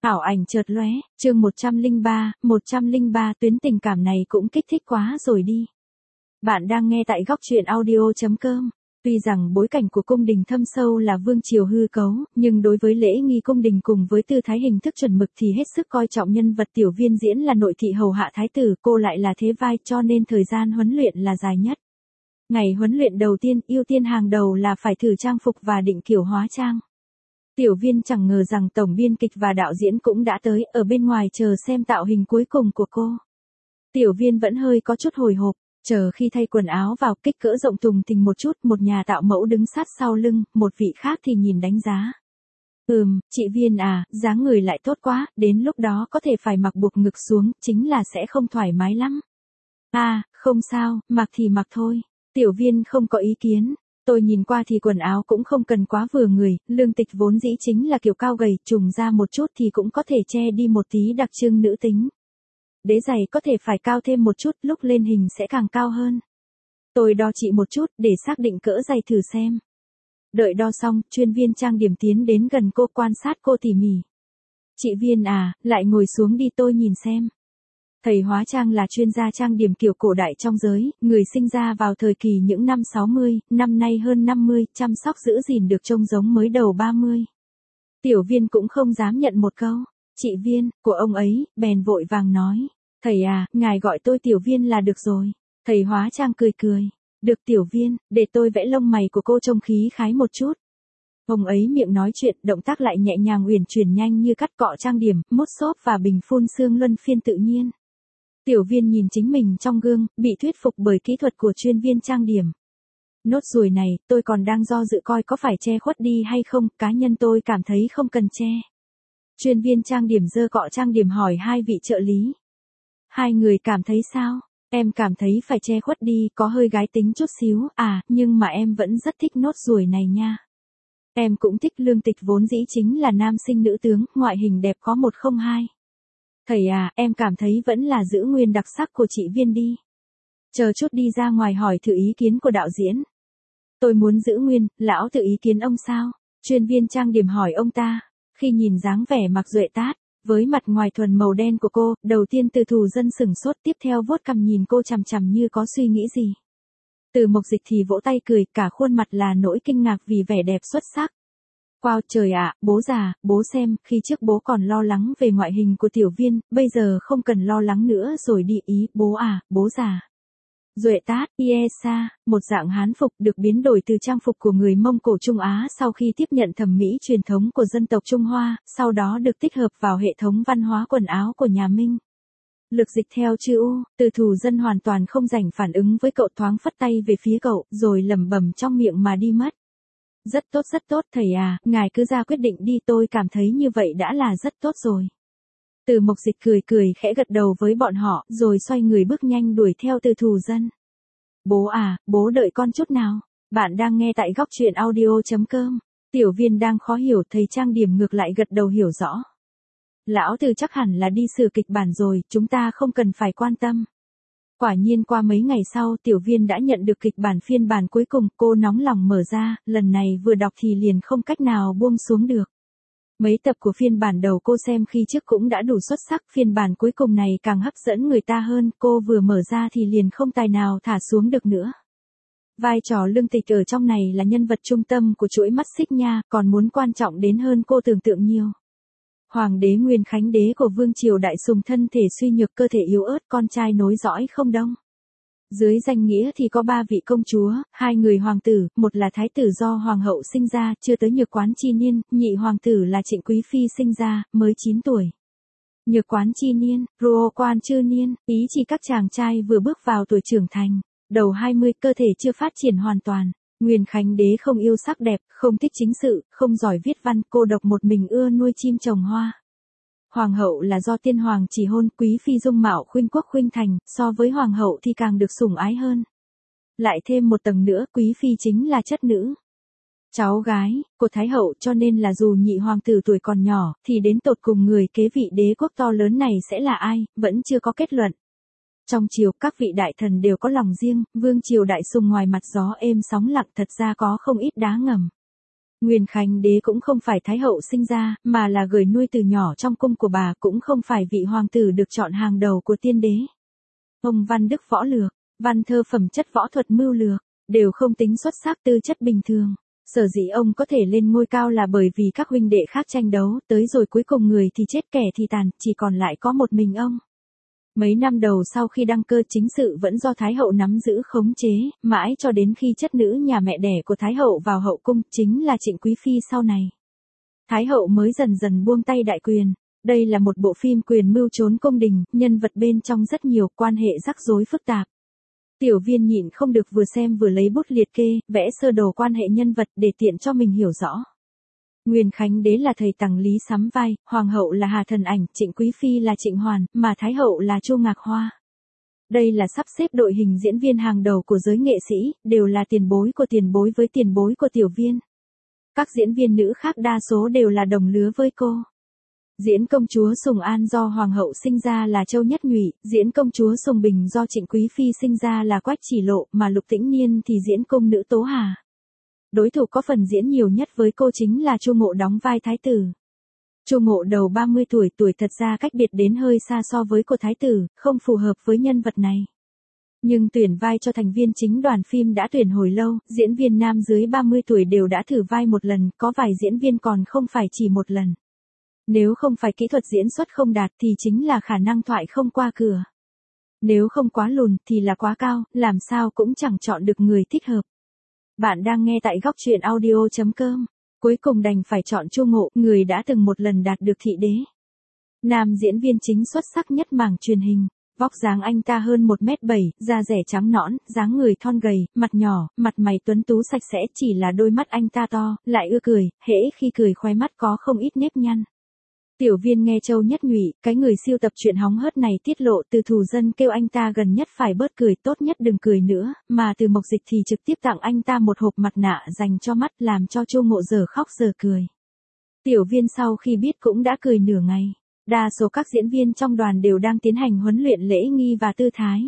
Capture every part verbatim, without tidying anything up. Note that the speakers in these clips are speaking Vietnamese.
Ảo ảnh chợt lóe, chương một trăm lẻ ba, một trăm lẻ ba tuyến tình cảm này cũng kích thích quá rồi đi. Bạn đang nghe tại góc truyện audio chấm com. Tuy rằng bối cảnh của cung đình thâm sâu là vương triều hư cấu, nhưng đối với lễ nghi cung đình cùng với tư thái hình thức chuẩn mực thì hết sức coi trọng nhân vật Tiểu Viên diễn là nội thị hầu hạ thái tử, cô lại là thế vai cho nên thời gian huấn luyện là dài nhất. Ngày huấn luyện đầu tiên, ưu tiên hàng đầu là phải thử trang phục và định kiểu hóa trang. Tiểu Viên chẳng ngờ rằng tổng biên kịch và đạo diễn cũng đã tới, ở bên ngoài chờ xem tạo hình cuối cùng của cô. Tiểu Viên vẫn hơi có chút hồi hộp, chờ khi thay quần áo vào, kích cỡ rộng thùng thình một chút, một nhà tạo mẫu đứng sát sau lưng, một vị khác thì nhìn đánh giá. Ừm, chị Viên à, dáng người lại tốt quá, đến lúc đó có thể phải mặc buộc ngực xuống, chính là sẽ không thoải mái lắm. À, không sao, mặc thì mặc thôi. Tiểu Viên không có ý kiến. Tôi nhìn qua thì quần áo cũng không cần quá vừa người, Lương Tịch vốn dĩ chính là kiểu cao gầy, trùng ra một chút thì cũng có thể che đi một tí đặc trưng nữ tính. Đế giày có thể phải cao thêm một chút, lúc lên hình sẽ càng cao hơn. Tôi đo chị một chút để xác định cỡ giày thử xem. Đợi đo xong, chuyên viên trang điểm tiến đến gần cô quan sát cô tỉ mỉ. Chị Viên à, lại ngồi xuống đi tôi nhìn xem. Thầy hóa trang là chuyên gia trang điểm kiểu cổ đại trong giới, người sinh ra vào thời kỳ những năm sáu mươi, năm nay hơn năm mươi, chăm sóc giữ gìn được trông giống mới đầu ba mươi. Tiểu Viên cũng không dám nhận một câu, chị Viên, của ông ấy, bèn vội vàng nói, thầy à, ngài gọi tôi Tiểu Viên là được rồi. Thầy hóa trang cười cười, được Tiểu Viên, để tôi vẽ lông mày của cô trông khí khái một chút. Ông ấy miệng nói chuyện, động tác lại nhẹ nhàng uyển chuyển nhanh như cắt cọ trang điểm, mốt xốp và bình phun sương luân phiên tự nhiên. Tiểu Viên nhìn chính mình trong gương, bị thuyết phục bởi kỹ thuật của chuyên viên trang điểm. Nốt ruồi này, tôi còn đang do dự coi có phải che khuất đi hay không, cá nhân tôi cảm thấy không cần che. Chuyên viên trang điểm giơ cọ trang điểm hỏi hai vị trợ lý. Hai người cảm thấy sao? Em cảm thấy phải che khuất đi, có hơi gái tính chút xíu, à, nhưng mà em vẫn rất thích nốt ruồi này nha. Em cũng thích Lương Tịch vốn dĩ chính là nam sinh nữ tướng, ngoại hình đẹp có một không hai. Thầy à, em cảm thấy vẫn là giữ nguyên đặc sắc của chị Viên đi. Chờ chút đi ra ngoài hỏi thử ý kiến của đạo diễn. Tôi muốn giữ nguyên, lão tự ý kiến ông sao? Chuyên viên trang điểm hỏi ông ta. Khi nhìn dáng vẻ mặc duệ tát, với mặt ngoài thuần màu đen của cô, đầu tiên Từ Thù Dân sửng sốt, tiếp theo vuốt cằm nhìn cô chằm chằm như có suy nghĩ gì. Từ Mộc Dịch thì vỗ tay cười, cả khuôn mặt là nỗi kinh ngạc vì vẻ đẹp xuất sắc. Wow trời ạ, bố già, bố xem, khi trước bố còn lo lắng về ngoại hình của Tiểu Viên, bây giờ không cần lo lắng nữa rồi đi ý, bố à, bố già. Duệ tát, Iesa, một dạng hán phục được biến đổi từ trang phục của người Mông Cổ Trung Á sau khi tiếp nhận thẩm mỹ truyền thống của dân tộc Trung Hoa, sau đó được tích hợp vào hệ thống văn hóa quần áo của nhà Minh. Lực dịch theo chữ U, Từ Thù Dân hoàn toàn không dành phản ứng với cậu, thoáng phất tay về phía cậu, rồi lẩm bẩm trong miệng mà đi mất. Rất tốt rất tốt thầy à, ngài cứ ra quyết định đi, tôi cảm thấy như vậy đã là rất tốt rồi. Từ Mộc Dịch cười cười khẽ gật đầu với bọn họ, rồi xoay người bước nhanh đuổi theo Từ Thù Dân. Bố à, bố đợi con chút nào. Bạn đang nghe tại góc truyện audio chấm com. Tiểu Viên đang khó hiểu, thầy trang điểm ngược lại gật đầu hiểu rõ. Lão Từ chắc hẳn là đi sửa kịch bản rồi, chúng ta không cần phải quan tâm. Quả nhiên qua mấy ngày sau, Tiểu Viên đã nhận được kịch bản phiên bản cuối cùng, cô nóng lòng mở ra, lần này vừa đọc thì liền không cách nào buông xuống được. Mấy tập của phiên bản đầu cô xem khi trước cũng đã đủ xuất sắc, phiên bản cuối cùng này càng hấp dẫn người ta hơn, cô vừa mở ra thì liền không tài nào thả xuống được nữa. Vai trò Lương Tịch ở trong này là nhân vật trung tâm của chuỗi mắt xích nha, còn muốn quan trọng đến hơn cô tưởng tượng nhiều. Hoàng đế Nguyên Khánh Đế của Vương Triều Đại Sùng thân thể suy nhược, cơ thể yếu ớt, con trai nối dõi không đông. Dưới danh nghĩa thì có ba vị công chúa, hai người hoàng tử, một là thái tử do hoàng hậu sinh ra, chưa tới Nhược Quán Chi Niên, nhị hoàng tử là Trịnh Quý Phi sinh ra, mới chín tuổi. Nhược Quán Chi Niên, Ruo Quan Chư Niên, ý chỉ các chàng trai vừa bước vào tuổi trưởng thành, đầu hai mươi, cơ thể chưa phát triển hoàn toàn. Nguyên Khánh Đế không yêu sắc đẹp, không thích chính sự, không giỏi viết văn, cô độc một mình ưa nuôi chim trồng hoa. Hoàng hậu là do tiên hoàng chỉ hôn, Quý Phi dung mạo khuynh quốc khuynh thành, so với hoàng hậu thì càng được sủng ái hơn. Lại thêm một tầng nữa, Quý Phi chính là chất nữ, cháu gái của Thái hậu, cho nên là dù nhị hoàng tử tuổi còn nhỏ, thì đến tột cùng người kế vị đế quốc to lớn này sẽ là ai, vẫn chưa có kết luận. Trong triều, các vị đại thần đều có lòng riêng, Vương Triều Đại Sùng ngoài mặt gió êm sóng lặng thật ra có không ít đá ngầm. Nguyên Khánh Đế cũng không phải Thái hậu sinh ra, mà là gửi nuôi từ nhỏ trong cung của bà, cũng không phải vị hoàng tử được chọn hàng đầu của tiên đế. Ông văn đức võ lược, văn thơ phẩm chất võ thuật mưu lược, đều không tính xuất sắc, tư chất bình thường. Sở dĩ ông có thể lên ngôi cao là bởi vì các huynh đệ khác tranh đấu, tới rồi cuối cùng người thì chết kẻ thì tàn, chỉ còn lại có một mình ông. Mấy năm đầu sau khi đăng cơ chính sự vẫn do Thái hậu nắm giữ khống chế, mãi cho đến khi chất nữ nhà mẹ đẻ của Thái hậu vào hậu cung, chính là Trịnh Quý Phi sau này. Thái hậu mới dần dần buông tay đại quyền. Đây là một bộ phim quyền mưu trốn cung đình, nhân vật bên trong rất nhiều, quan hệ rắc rối phức tạp. Tiểu Viên nhịn không được vừa xem vừa lấy bút liệt kê, vẽ sơ đồ quan hệ nhân vật để tiện cho mình hiểu rõ. Nguyên Khánh Đế là thầy Tằng Lý sắm vai, Hoàng hậu là Hà Thần Ảnh, Trịnh Quý Phi là Trịnh Hoàn, mà Thái hậu là Chu Ngạc Hoa. Đây là sắp xếp đội hình diễn viên hàng đầu của giới nghệ sĩ, đều là tiền bối của tiền bối với tiền bối của Tiểu Viên. Các diễn viên nữ khác đa số đều là đồng lứa với cô. Diễn công chúa Sùng An do Hoàng hậu sinh ra là Châu Nhất Nhụy, diễn công chúa Sùng Bình do Trịnh Quý Phi sinh ra là Quách Chỉ Lộ, mà Lục Tĩnh Niên thì diễn cung nữ Tố Hà. Đối thủ có phần diễn nhiều nhất với cô chính là Chu Ngộ đóng vai Thái tử. Chu Ngộ đầu ba mươi tuổi, tuổi thật ra cách biệt đến hơi xa so với cô Thái tử, không phù hợp với nhân vật này. Nhưng tuyển vai cho thành viên chính đoàn phim đã tuyển hồi lâu, diễn viên nam dưới ba mươi tuổi đều đã thử vai một lần, có vài diễn viên còn không phải chỉ một lần. Nếu không phải kỹ thuật diễn xuất không đạt thì chính là khả năng thoại không qua cửa. Nếu không quá lùn thì là quá cao, làm sao cũng chẳng chọn được người thích hợp. Bạn đang nghe tại góc truyện audio chấm com. Cuối cùng đành phải chọn Chu Ngộ, người đã từng một lần đạt được thị đế. Nam diễn viên chính xuất sắc nhất mảng truyền hình. Vóc dáng anh ta hơn một mét bảy, da rẻ trắng nõn, dáng người thon gầy, mặt nhỏ, mặt mày tuấn tú sạch sẽ, chỉ là đôi mắt anh ta to, lại ưa cười, hễ khi cười khóe mắt có không ít nếp nhăn. Tiểu Viên nghe Châu Nhất Nhụy, cái người siêu tập chuyện hóng hớt này tiết lộ từ Thù Dân kêu anh ta gần nhất phải bớt cười, tốt nhất đừng cười nữa, mà từ Mộc Dịch thì trực tiếp tặng anh ta một hộp mặt nạ dành cho mắt, làm cho Chu Ngộ giờ khóc giờ cười. Tiểu Viên sau khi biết cũng đã cười nửa ngày. Đa số các diễn viên trong đoàn đều đang tiến hành huấn luyện lễ nghi và tư thái.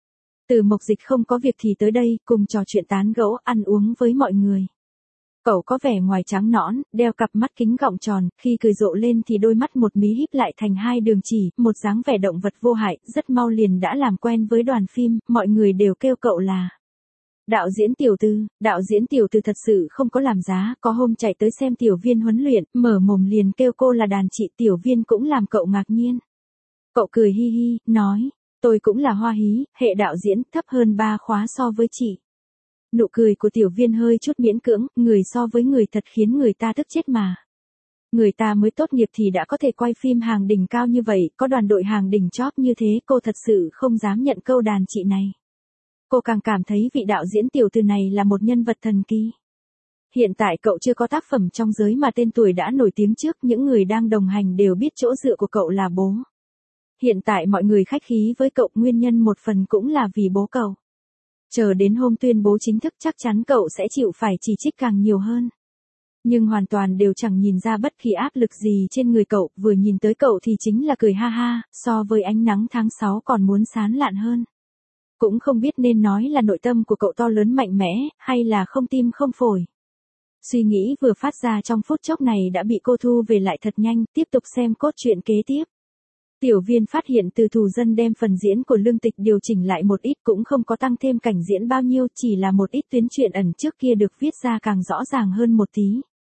Từ Mộc Dịch không có việc thì tới đây, cùng trò chuyện tán gẫu, ăn uống với mọi người. Cậu có vẻ ngoài trắng nõn, đeo cặp mắt kính gọng tròn, khi cười rộ lên thì đôi mắt một mí híp lại thành hai đường chỉ, một dáng vẻ động vật vô hại, rất mau liền đã làm quen với đoàn phim, mọi người đều kêu cậu là đạo diễn Tiểu Tư. Đạo diễn Tiểu Tư thật sự không có làm giá, có hôm chạy tới xem Tiểu Viên huấn luyện, mở mồm liền kêu cô là đàn chị. Tiểu Viên cũng làm cậu ngạc nhiên. Cậu cười hi hi, nói, tôi cũng là Hoa Hí, hệ đạo diễn, thấp hơn ba khóa so với chị. Nụ cười của Tiểu Viên hơi chút miễn cưỡng, người so với người thật khiến người ta tức chết mà. Người ta mới tốt nghiệp thì đã có thể quay phim hàng đỉnh cao như vậy, có đoàn đội hàng đỉnh chóp như thế, cô thật sự không dám nhận câu đàn chị này. Cô càng cảm thấy vị đạo diễn Tiểu Tư này là một nhân vật thần kỳ. Hiện tại cậu chưa có tác phẩm trong giới mà tên tuổi đã nổi tiếng trước, những người đang đồng hành đều biết chỗ dựa của cậu là bố. Hiện tại mọi người khách khí với cậu, nguyên nhân một phần cũng là vì bố cậu. Chờ đến hôm tuyên bố chính thức chắc chắn cậu sẽ chịu phải chỉ trích càng nhiều hơn. Nhưng hoàn toàn đều chẳng nhìn ra bất kỳ áp lực gì trên người cậu, vừa nhìn tới cậu thì chính là cười ha ha, so với ánh nắng tháng sáu còn muốn sán lạn hơn. Cũng không biết nên nói là nội tâm của cậu to lớn mạnh mẽ, hay là không tim không phổi. Suy nghĩ vừa phát ra trong phút chốc này đã bị cô thu về lại thật nhanh, tiếp tục xem cốt truyện kế tiếp. Tiểu Viên phát hiện Từ Thù Dân đem phần diễn của Lương Tịch điều chỉnh lại một ít, cũng không có tăng thêm cảnh diễn bao nhiêu, chỉ là một ít tuyến truyện ẩn trước kia được viết ra càng rõ ràng hơn một tí.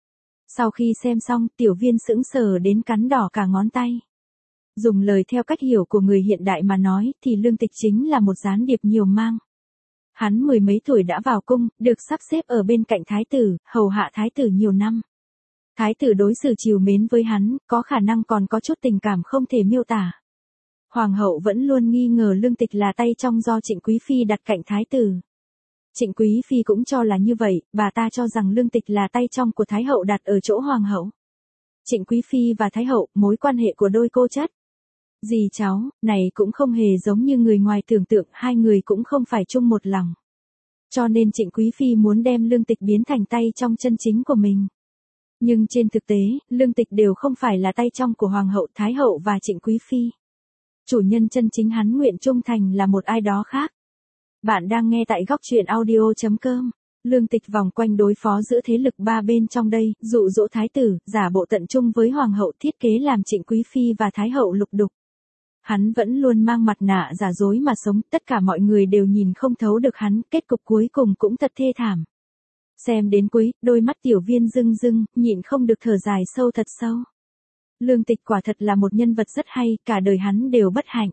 Sau khi xem xong, Tiểu Viên sững sờ đến cắn đỏ cả ngón tay. Dùng lời theo cách hiểu của người hiện đại mà nói thì Lương Tịch chính là một gián điệp nhiều mang. Hắn mười mấy tuổi đã vào cung, được sắp xếp ở bên cạnh thái tử, hầu hạ thái tử nhiều năm. Thái tử đối xử trìu mến với hắn, có khả năng còn có chút tình cảm không thể miêu tả. Hoàng hậu vẫn luôn nghi ngờ Lương Tịch là tay trong do Trịnh Quý Phi đặt cạnh thái tử. Trịnh Quý Phi cũng cho là như vậy, bà ta cho rằng Lương Tịch là tay trong của thái hậu đặt ở chỗ hoàng hậu. Trịnh Quý Phi và thái hậu, mối quan hệ của đôi cô chất dì cháu, này cũng không hề giống như người ngoài tưởng tượng, hai người cũng không phải chung một lòng. Cho nên Trịnh Quý Phi muốn đem Lương Tịch biến thành tay trong chân chính của mình. Nhưng trên thực tế, Lương Tịch đều không phải là tay trong của Hoàng hậu, Thái hậu và Trịnh Quý Phi. Chủ nhân chân chính hắn nguyện trung thành là một ai đó khác. Bạn đang nghe tại góc truyện audio chấm com. Lương Tịch vòng quanh đối phó giữa thế lực ba bên trong đây, dụ dỗ thái tử, giả bộ tận trung với hoàng hậu, thiết kế làm Trịnh Quý Phi và thái hậu lục đục. Hắn vẫn luôn mang mặt nạ giả dối mà sống, tất cả mọi người đều nhìn không thấu được hắn, kết cục cuối cùng cũng thật thê thảm. Xem đến cuối, đôi mắt Tiểu Viên rưng rưng, nhịn không được thở dài sâu thật sâu. Lương Tịch quả thật là một nhân vật rất hay, cả đời hắn đều bất hạnh.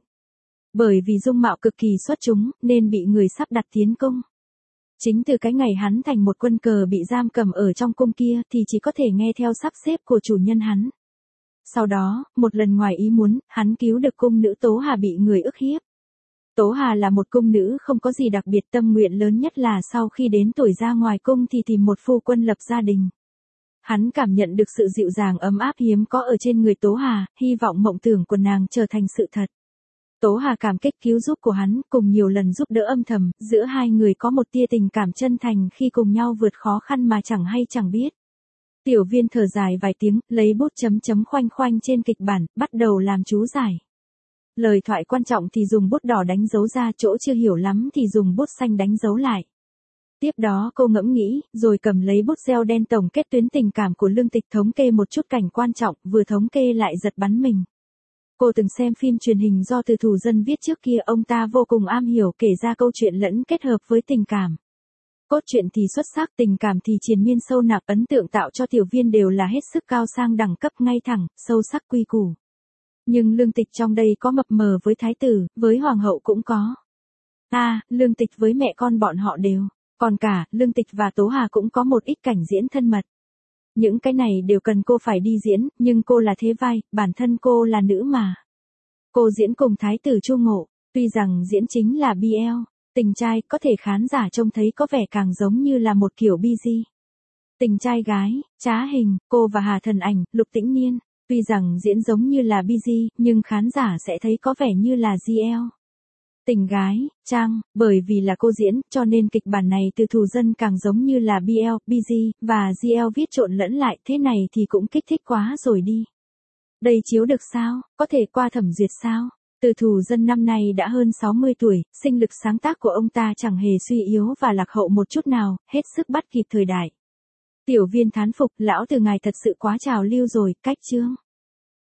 Bởi vì dung mạo cực kỳ xuất chúng, nên bị người sắp đặt tiến cung. Chính từ cái ngày hắn thành một quân cờ bị giam cầm ở trong cung kia thì chỉ có thể nghe theo sắp xếp của chủ nhân hắn. Sau đó, một lần ngoài ý muốn, hắn cứu được cung nữ Tố Hà bị người ức hiếp. Tố Hà là một cung nữ không có gì đặc biệt, tâm nguyện lớn nhất là sau khi đến tuổi ra ngoài cung thì tìm một phu quân lập gia đình. Hắn cảm nhận được sự dịu dàng ấm áp hiếm có ở trên người Tố Hà, hy vọng mộng tưởng của nàng trở thành sự thật. Tố Hà cảm kích cứu giúp của hắn, cùng nhiều lần giúp đỡ âm thầm, giữa hai người có một tia tình cảm chân thành khi cùng nhau vượt khó khăn mà chẳng hay chẳng biết. Tiểu Viên thở dài vài tiếng, lấy bút chấm chấm khoanh khoanh trên kịch bản, bắt đầu làm chú giải. Lời thoại quan trọng thì dùng bút đỏ đánh dấu ra, chỗ chưa hiểu lắm thì dùng bút xanh đánh dấu lại. Tiếp đó cô ngẫm nghĩ, rồi cầm lấy bút gel đen tổng kết tuyến tình cảm của Lương Tịch, thống kê một chút cảnh quan trọng, vừa thống kê lại giật bắn mình. Cô từng xem phim truyền hình do Từ Thù Dân viết trước kia, ông ta vô cùng am hiểu kể ra câu chuyện lẫn kết hợp với tình cảm. Cốt truyện thì xuất sắc, tình cảm thì triền miên sâu nặng, ấn tượng tạo cho Tiểu Viên đều là hết sức cao sang đẳng cấp, ngay thẳng, sâu sắc quy củ. Nhưng Lương Tịch trong đây có mập mờ với thái tử, với hoàng hậu cũng có. A, à, Lương Tịch với mẹ con bọn họ đều, còn cả, Lương Tịch và Tố Hà cũng có một ít cảnh diễn thân mật. Những cái này đều cần cô phải đi diễn, nhưng cô là thế vai, bản thân cô là nữ mà. Cô diễn cùng thái tử Chu Ngộ, tuy rằng diễn chính là bê lờ, tình trai, có thể khán giả trông thấy có vẻ càng giống như là một kiểu bi gi. Tình trai gái, trá hình, cô và Hà Thần Ảnh, Lục Tĩnh Niên, tuy rằng diễn giống như là bi gi, nhưng khán giả sẽ thấy có vẻ như là giê lờ. Tình gái, trang, bởi vì là cô diễn, cho nên kịch bản này Từ Thù Dân càng giống như là bê lờ, bi gi, và giê lờ viết trộn lẫn lại, thế này thì cũng kích thích quá rồi đi. Đây chiếu được sao, có thể qua thẩm duyệt sao? Từ Thù Dân năm nay đã hơn sáu mươi tuổi, sinh lực sáng tác của ông ta chẳng hề suy yếu và lạc hậu một chút nào, hết sức bắt kịp thời đại. Tiểu Viên thán phục, lão Từ ngài thật sự quá trào lưu rồi, cách chương.